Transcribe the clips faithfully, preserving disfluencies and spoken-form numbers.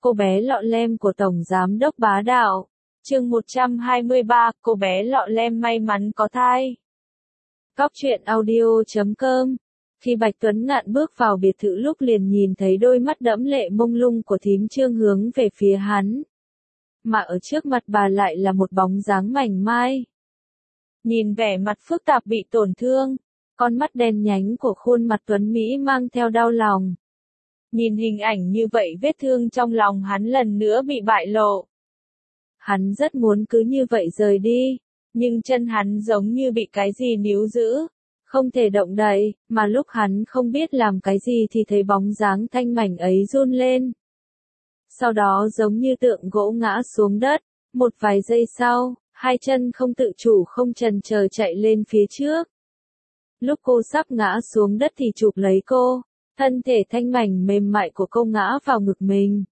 Cô bé lọ lem của Tổng Giám đốc bá đạo. Chương một trăm hai mươi ba, cô bé lọ lem may mắn có thai. Cóc truyện audio chấm com. Khi Bạch Tuấn Ngạn bước vào biệt thự lúc liền nhìn thấy đôi mắt đẫm lệ mông lung của thím Trương hướng về phía hắn. Mà ở trước mặt bà lại là một bóng dáng mảnh mai. Nhìn vẻ mặt phức tạp bị tổn thương, con mắt đen nhánh của khuôn mặt Tuấn Mỹ mang theo đau lòng. Nhìn hình ảnh như vậy vết thương trong lòng hắn lần nữa bị bại lộ. Hắn rất muốn cứ như vậy rời đi, nhưng chân hắn giống như bị cái gì níu giữ, không thể động đậy, mà lúc hắn không biết làm cái gì thì thấy bóng dáng thanh mảnh ấy run lên. Sau đó giống như tượng gỗ ngã xuống đất, một vài giây sau, hai chân không tự chủ không chần chờ chạy lên phía trước. Lúc cô sắp ngã xuống đất thì chụp lấy cô, thân thể thanh mảnh mềm mại của cô ngã vào ngực mình.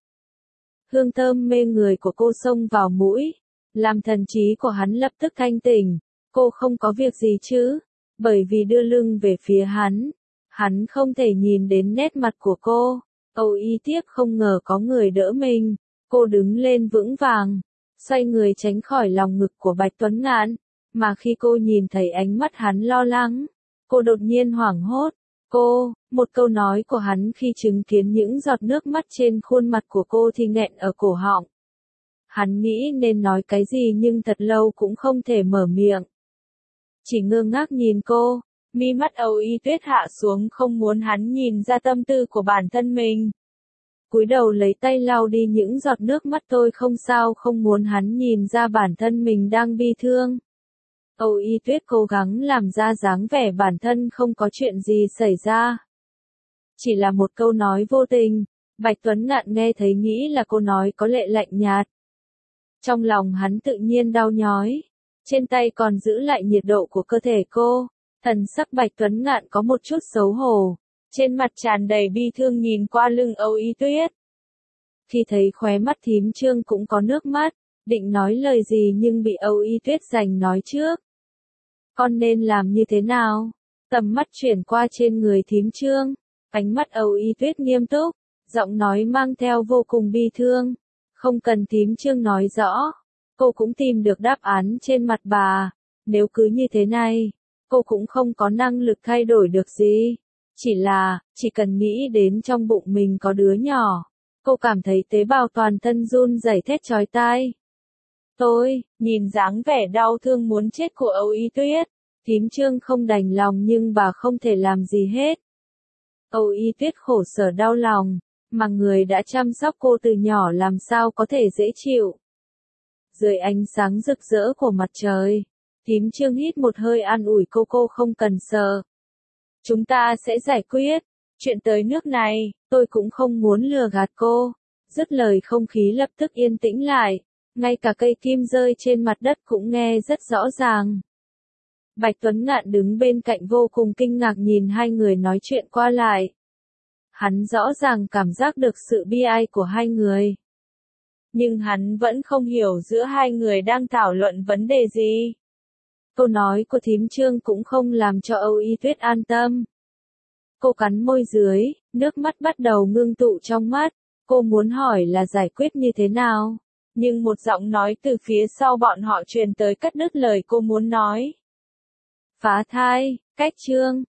Hương thơm mê người của cô xông vào mũi, làm thần trí của hắn lập tức thanh tỉnh. Cô không có việc gì chứ? Bởi vì đưa lưng về phía hắn, hắn không thể nhìn đến nét mặt của cô. Âu y tiếc không ngờ có người đỡ mình. Cô đứng lên vững vàng, xoay người tránh khỏi lòng ngực của Bạch Tuấn Ngạn. Mà khi cô nhìn thấy ánh mắt hắn lo lắng, cô đột nhiên hoảng hốt. Cô, một câu nói của hắn khi chứng kiến những giọt nước mắt trên khuôn mặt của cô thì nghẹn ở cổ họng. Hắn nghĩ nên nói cái gì nhưng thật lâu cũng không thể mở miệng. Chỉ ngơ ngác nhìn cô, mi mắt Âu y tuyết hạ xuống không muốn hắn nhìn ra tâm tư của bản thân mình. Cúi đầu lấy tay lau đi những giọt nước mắt tôi không sao không muốn hắn nhìn ra bản thân mình đang bi thương. Âu y tuyết cố gắng làm ra dáng vẻ bản thân không có chuyện gì xảy ra. Chỉ là một câu nói vô tình, Bạch Tuấn Ngạn nghe thấy nghĩ là cô nói có lệ lạnh nhạt. Trong lòng hắn tự nhiên đau nhói, trên tay còn giữ lại nhiệt độ của cơ thể cô. Thần sắc Bạch Tuấn Ngạn có một chút xấu hổ, trên mặt tràn đầy bi thương nhìn qua lưng Âu y tuyết. Khi thấy khóe mắt thím Trương cũng có nước mắt, định nói lời gì nhưng bị Âu y tuyết giành nói trước. Con nên làm như thế nào? Tầm mắt chuyển qua trên người thím Trương, ánh mắt Âu y tuyết nghiêm túc, giọng nói mang theo vô cùng bi thương. Không cần thím Trương nói rõ, cô cũng tìm được đáp án trên mặt bà. Nếu cứ như thế này, cô cũng không có năng lực thay đổi được gì. Chỉ là, chỉ cần nghĩ đến trong bụng mình có đứa nhỏ, cô cảm thấy tế bào toàn thân run rẩy thét chói tai. Tôi, nhìn dáng vẻ đau thương muốn chết của Âu y tuyết, thím Trương không đành lòng nhưng bà không thể làm gì hết. Âu y tuyết khổ sở đau lòng, mà người đã chăm sóc cô từ nhỏ làm sao có thể dễ chịu. Dưới ánh sáng rực rỡ của mặt trời, thím Trương hít một hơi an ủi cô cô không cần sợ. Chúng ta sẽ giải quyết, chuyện tới nước này, tôi cũng không muốn lừa gạt cô. Dứt lời không khí lập tức yên tĩnh lại. Ngay cả cây kim rơi trên mặt đất cũng nghe rất rõ ràng. Bạch Tuấn Ngạn đứng bên cạnh vô cùng kinh ngạc nhìn hai người nói chuyện qua lại. Hắn rõ ràng cảm giác được sự bi ai của hai người. Nhưng hắn vẫn không hiểu giữa hai người đang thảo luận vấn đề gì. Câu nói của thím Trương cũng không làm cho Âu y tuyết an tâm. Cô cắn môi dưới, nước mắt bắt đầu ngưng tụ trong mắt. Cô muốn hỏi là giải quyết như thế nào. Nhưng một giọng nói từ phía sau bọn họ truyền tới cắt đứt lời cô muốn nói. Phá thai, cách Trương,